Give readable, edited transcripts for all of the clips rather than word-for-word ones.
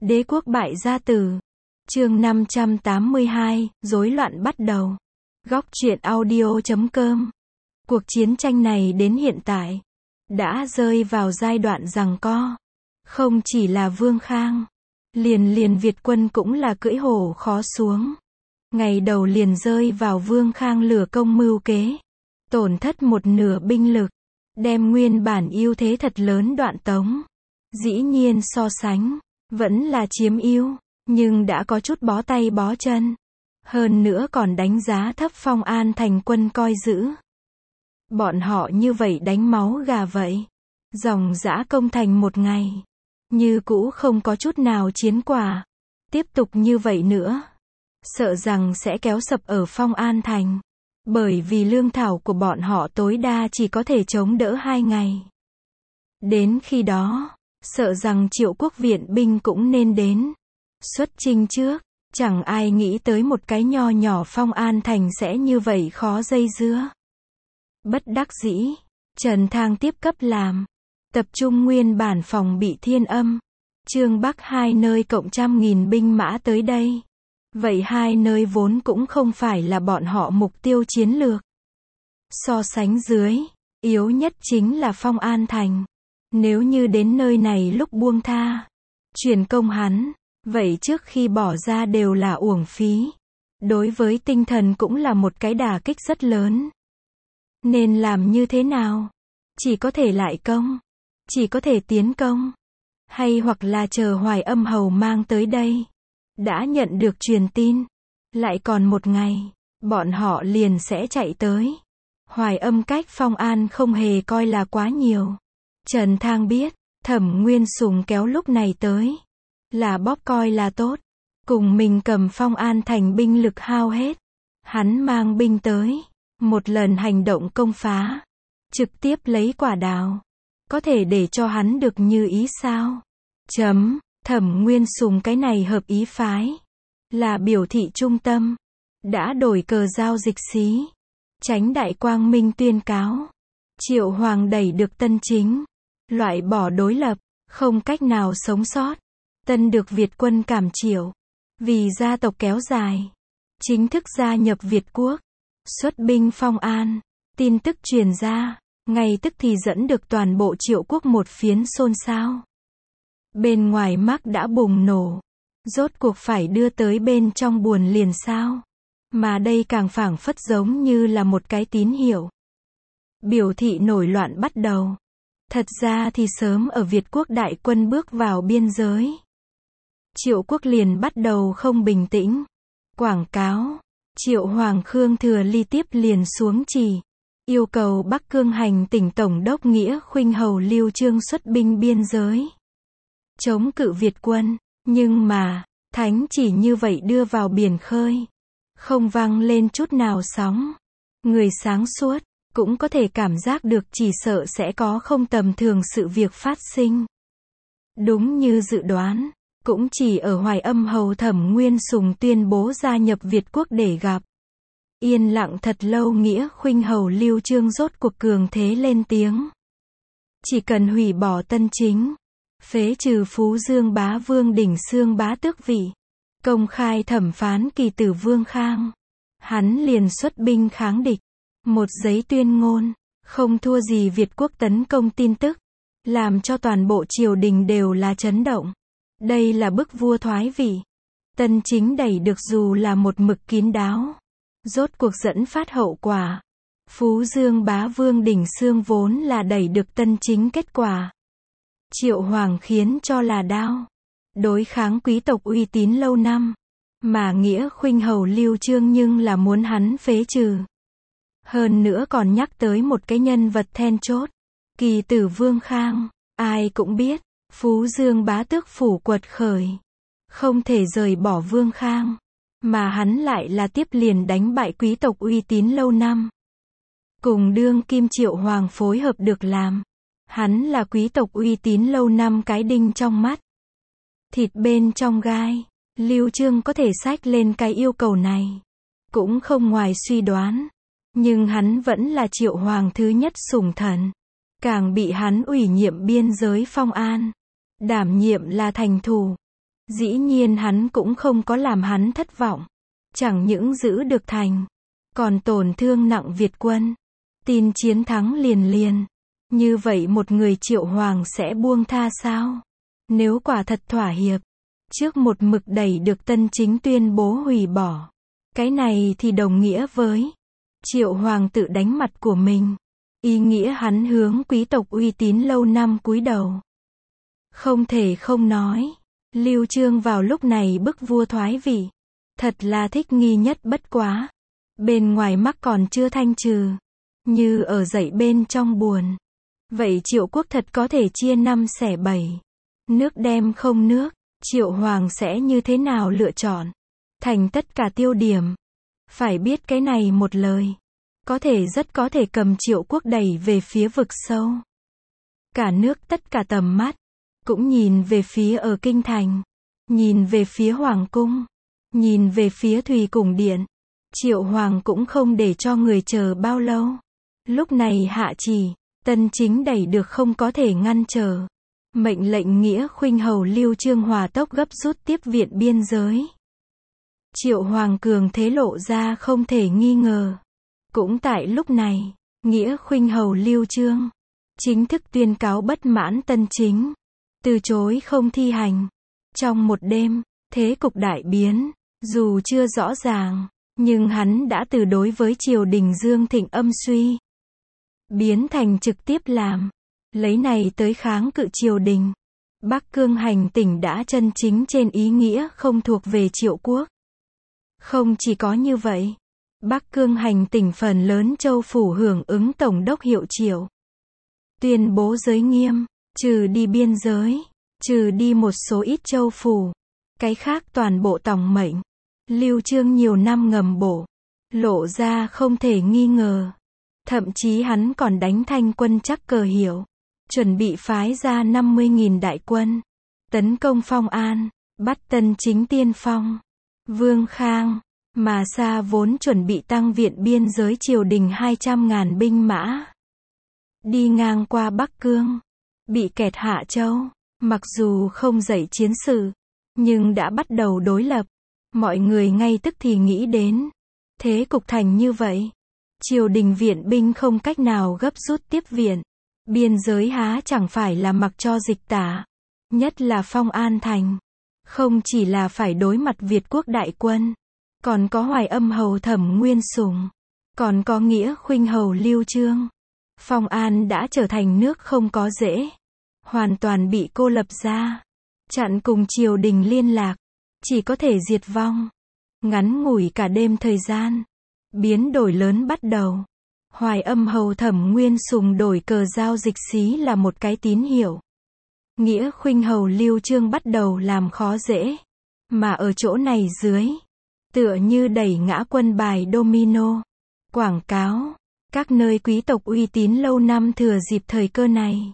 Đế quốc bại gia tử. Chương 582, rối loạn bắt đầu. Góc truyện audio.com. Cuộc chiến tranh này đến hiện tại đã rơi vào giai đoạn giằng co. Không chỉ là Vương Khang, liền Việt quân cũng là cưỡi hổ khó xuống. Ngày đầu liền rơi vào Vương Khang lửa công mưu kế, tổn thất một nửa binh lực, đem nguyên bản ưu thế thật lớn đoạn tống. Dĩ nhiên so sánh, vẫn là chiếm ưu, nhưng đã có chút bó tay bó chân. Hơn nữa còn đánh giá thấp Phong An thành quân coi giữ. Bọn họ như vậy đánh máu gà vậy. Dòng dã công thành một ngày. Như cũ không có chút nào chiến quả. Tiếp tục như vậy nữa, sợ rằng sẽ kéo sập ở Phong An thành. Bởi vì lương thảo của bọn họ tối đa chỉ có thể chống đỡ 2 ngày. Đến khi đó, sợ rằng Triệu Quốc viện binh cũng nên đến. Xuất chinh trước, chẳng ai nghĩ tới một cái nho nhỏ Phong An thành sẽ như vậy khó dây dưa. Bất đắc dĩ, Trần Thang tiếp cấp làm. Tập trung nguyên bản phòng bị Thiên Âm, Trương Bắc hai nơi cộng 100.000 binh mã tới đây. Vậy hai nơi vốn cũng không phải là bọn họ mục tiêu chiến lược. So sánh dưới, yếu nhất chính là Phong An thành. Nếu như đến nơi này lúc buông tha, truyền công hắn, vậy trước khi bỏ ra đều là uổng phí. Đối với tinh thần cũng là một cái đả kích rất lớn. Nên làm như thế nào? Chỉ có thể lại công, chỉ có thể tiến công, hay hoặc là chờ Hoài Âm hầu mang tới đây. Đã nhận được truyền tin, lại còn một ngày, bọn họ liền sẽ chạy tới. Hoài Âm cách Phong An không hề coi là quá nhiều. Trần Thang biết, Thẩm Nguyên Sùng kéo lúc này tới, là bóp coi là tốt. Cùng mình cầm Phong An thành binh lực hao hết. Hắn mang binh tới, một lần hành động công phá, trực tiếp lấy quả đào. Có thể để cho hắn được như ý sao? Thẩm Nguyên Sùng cái này hợp ý phái. Là biểu thị trung tâm. Đã đổi cờ giao dịch xí. Tránh đại quang minh tuyên cáo. Triệu Hoàng đẩy được Tân Chính. Loại bỏ đối lập, không cách nào sống sót. Tân được Việt quân cảm triệu. Vì gia tộc kéo dài. Chính thức gia nhập Việt quốc. Xuất binh Phong An. Tin tức truyền ra. Ngay tức thì dẫn được toàn bộ Triệu quốc một phiến xôn xao. Bên ngoài Mác đã bùng nổ. Rốt cuộc phải đưa tới bên trong buồn liền sao? Mà đây càng phảng phất giống như là một cái tín hiệu. Biểu thị nổi loạn bắt đầu. Thật ra thì sớm ở Việt quốc đại quân bước vào biên giới. Triệu quốc liền bắt đầu không bình tĩnh. Quảng cáo. Triệu Hoàng Khương Thừa Ly tiếp liền xuống chỉ. Yêu cầu Bắc Cương hành tỉnh Tổng đốc Nghĩa Khuynh hầu Lưu Trương xuất binh biên giới. Chống cự Việt quân. Nhưng mà, thánh chỉ như vậy đưa vào biển khơi. Không vang lên chút nào sóng. Người sáng suốt, cũng có thể cảm giác được chỉ sợ sẽ có không tầm thường sự việc phát sinh. Đúng như dự đoán, cũng chỉ ở Hoài Âm hầu Thẩm Nguyên Sùng tuyên bố gia nhập Việt quốc để gặp. Yên lặng thật lâu Nghĩa Khuynh hầu Lưu Trương rốt cuộc cường thế lên tiếng. Chỉ cần hủy bỏ Tân Chính, phế trừ Phú Dương bá vương đỉnh xương bá tước vị, công khai thẩm phán kỳ tử Vương Khang, hắn liền xuất binh kháng địch. Một giấy tuyên ngôn, không thua gì Việt quốc tấn công tin tức, làm cho toàn bộ triều đình đều là chấn động. Đây là bức vua thoái vị. Tân Chính đẩy được dù là một mực kín đáo. Rốt cuộc dẫn phát hậu quả. Phú Dương bá vương đỉnh xương vốn là đẩy được Tân Chính kết quả. Triệu Hoàng khiến cho là đao. Đối kháng quý tộc uy tín lâu năm. Mà Nghĩa Khuynh hầu Lưu Trương nhưng là muốn hắn phế trừ. Hơn nữa còn nhắc tới một cái nhân vật then chốt. Kỳ tử Vương Khang. Ai cũng biết, Phú Dương bá tước phủ quật khởi. Không thể rời bỏ Vương Khang. Mà hắn lại là tiếp liền đánh bại quý tộc uy tín lâu năm. Cùng đương kim Triệu Hoàng phối hợp được làm. Hắn là quý tộc uy tín lâu năm cái đinh trong mắt. Thịt bên trong gai. Lưu Trương có thể xách lên cái yêu cầu này. Cũng không ngoài suy đoán. Nhưng hắn vẫn là Triệu Hoàng thứ nhất sủng thần. Càng bị hắn ủy nhiệm biên giới Phong An. Đảm nhiệm là thành thủ. Dĩ nhiên hắn cũng không có làm hắn thất vọng. Chẳng những giữ được thành, còn tổn thương nặng Việt quân. Tin chiến thắng liền liền. Như vậy một người Triệu Hoàng sẽ buông tha sao? Nếu quả thật thỏa hiệp, trước một mực đẩy được Tân Chính tuyên bố hủy bỏ. Cái này thì đồng nghĩa với Triệu Hoàng tự đánh mặt của mình. Ý nghĩa hắn hướng quý tộc uy tín lâu năm cúi đầu. Không thể không nói, Lưu Chương vào lúc này bức vua thoái vị. Thật là thích nghi nhất bất quá. Bên ngoài mắc còn chưa thanh trừ. Như ở dậy bên trong buồn. Vậy Triệu quốc thật có thể chia 5 xẻ 7. Nước đem không nước, Triệu Hoàng sẽ như thế nào lựa chọn? Thành tất cả tiêu điểm. Phải biết cái này một lời. Rất có thể cầm Triệu quốc đẩy về phía vực sâu. Cả nước tất cả tầm mắt. Cũng nhìn về phía ở kinh thành. Nhìn về phía Hoàng cung. Nhìn về phía Thùy Cung Điện. Triệu Hoàng cũng không để cho người chờ bao lâu. Lúc này hạ chỉ, Tân Chính đẩy được không có thể ngăn trở. Mệnh lệnh Nghĩa Khuynh hầu Lưu Chương hòa tốc gấp rút tiếp viện biên giới. Triệu Hoàng cường thế lộ ra không thể nghi ngờ. Cũng tại lúc này, Nghĩa Khuynh hầu Lưu Chương chính thức tuyên cáo bất mãn Tân Chính, từ chối không thi hành. Trong một đêm, thế cục đại biến, dù chưa rõ ràng, nhưng hắn đã từ đối với triều đình Dương Thịnh âm suy, biến thành trực tiếp làm, lấy này tới kháng cự triều đình. Bắc Cương hành tỉnh đã chân chính trên ý nghĩa không thuộc về Triệu quốc. Không chỉ có như vậy, Bắc Cương hành tỉnh phần lớn châu phủ hưởng ứng tổng đốc hiệu Triệu. Tuyên bố giới nghiêm, trừ đi biên giới, trừ đi một số ít châu phủ, cái khác toàn bộ tòng mệnh. Lưu Chương nhiều năm ngầm bổ, lộ ra không thể nghi ngờ. Thậm chí hắn còn đánh thanh quân chắc cờ hiệu, chuẩn bị phái ra 50.000 đại quân, tấn công Phong An, bắt Tân Chính tiên phong. Vương Khang, mà Sa vốn chuẩn bị tăng viện biên giới triều đình 200.000 binh mã. Đi ngang qua Bắc Cương, bị kẹt Hạ Châu, mặc dù không dậy chiến sự, nhưng đã bắt đầu đối lập. Mọi người ngay tức thì nghĩ đến, thế cục thành như vậy, triều đình viện binh không cách nào gấp rút tiếp viện, biên giới há chẳng phải là mặc cho dịch tả, nhất là Phong An thành, không chỉ là phải đối mặt Việt quốc đại quân, còn có Hoài Âm hầu Thẩm Nguyên Sủng, còn có Nghĩa Khuynh hầu Lưu Chương. Phong An đã trở thành nước không có rễ, hoàn toàn bị cô lập ra, chặn cùng triều đình liên lạc, chỉ có thể diệt vong. Ngắn ngủi cả đêm thời gian, biến đổi lớn bắt đầu. Hoài Âm hầu Thẩm Nguyên Sủng đổi cờ giao dịch xí là một cái tín hiệu. Nghĩa Khuynh hầu Lưu Chương bắt đầu làm khó dễ, mà ở chỗ này dưới, tựa như đẩy ngã quân bài domino, quảng cáo, các nơi quý tộc uy tín lâu năm thừa dịp thời cơ này,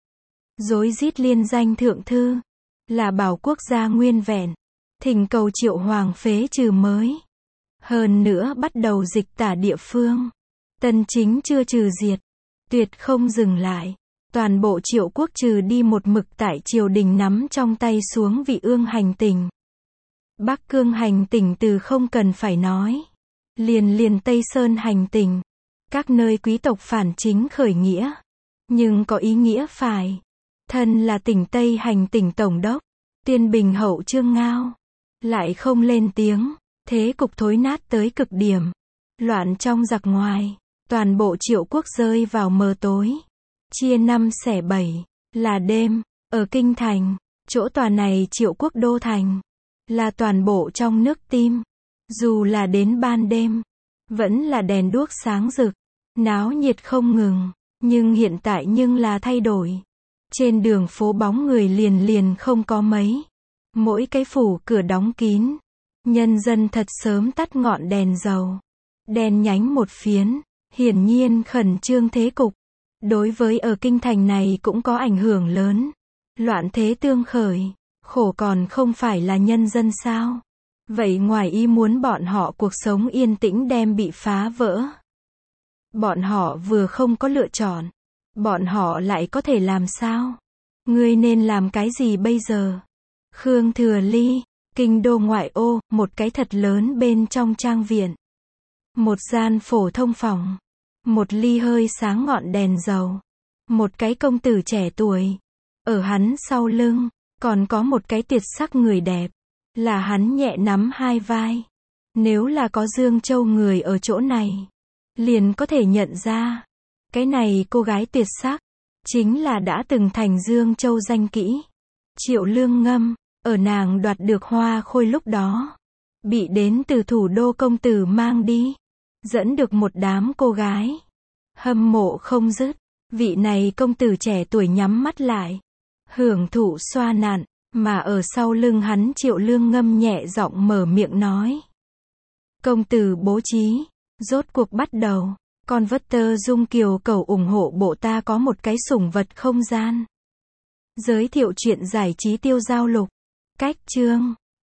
rối rít liên danh thượng thư, là bảo quốc gia nguyên vẹn, thỉnh cầu Triệu Hoàng phế trừ mới. Hơn nữa bắt đầu dịch tả địa phương. Tân Chính chưa trừ diệt, tuyệt không dừng lại. Toàn bộ Triệu quốc trừ đi một mực tại triều đình nắm trong tay xuống Vị Ương hành tỉnh. Bắc Cương hành tỉnh từ không cần phải nói. Liền Tây Sơn hành tỉnh. Các nơi quý tộc phản chính khởi nghĩa. Nhưng có ý nghĩa phải. Thân là tỉnh Tây hành tỉnh tổng đốc. Tuyên Bình hậu Trương Ngao. Lại không lên tiếng. Thế cục thối nát tới cực điểm. Loạn trong giặc ngoài. Toàn bộ Triệu quốc rơi vào mờ tối. Chia 5 xẻ 7. Là đêm. Ở kinh thành. Chỗ tòa này Triệu quốc đô thành. Là toàn bộ trong nước tim. Dù là đến ban đêm. Vẫn là đèn đuốc sáng rực. Náo nhiệt không ngừng. Nhưng hiện tại là thay đổi. Trên đường phố bóng người liền không có mấy. Mỗi cái phủ cửa đóng kín. Nhân dân thật sớm tắt ngọn đèn dầu. Đèn nhánh một phiến. Hiển nhiên khẩn trương thế cục. Đối với ở kinh thành này cũng có ảnh hưởng lớn. Loạn thế tương khởi. Khổ còn không phải là nhân dân sao? Vậy ngoài ý muốn bọn họ cuộc sống yên tĩnh đem bị phá vỡ. Bọn họ vừa không có lựa chọn. Bọn họ lại có thể làm sao? Ngươi nên làm cái gì bây giờ? Khương Thừa Ly, kinh đô ngoại ô, một cái thật lớn bên trong trang viện. Một gian phổ thông phòng. Một ly hơi sáng ngọn đèn dầu. Một cái công tử trẻ tuổi. Ở hắn sau lưng, còn có một cái tuyệt sắc người đẹp. Là hắn nhẹ nắm hai vai. Nếu là có Dương Châu người ở chỗ này, liền có thể nhận ra. Cái này cô gái tuyệt sắc, chính là đã từng thành Dương Châu danh kỹ. Triệu Lương Ngâm, ở nàng đoạt được Hoa Khôi lúc đó. Bị đến từ thủ đô công tử mang đi. Dẫn được một đám cô gái. Hâm mộ không dứt. Vị này công tử trẻ tuổi nhắm mắt lại. Hưởng thụ xoa nặn. Mà ở sau lưng hắn Triệu Lương Ngâm nhẹ giọng mở miệng nói. Công tử bố trí. Rốt cuộc bắt đầu. Con vất tơ dung kiều cầu ủng hộ bộ ta có một cái sủng vật không gian. Giới thiệu chuyện giải trí tiêu giao lục. Cách chương.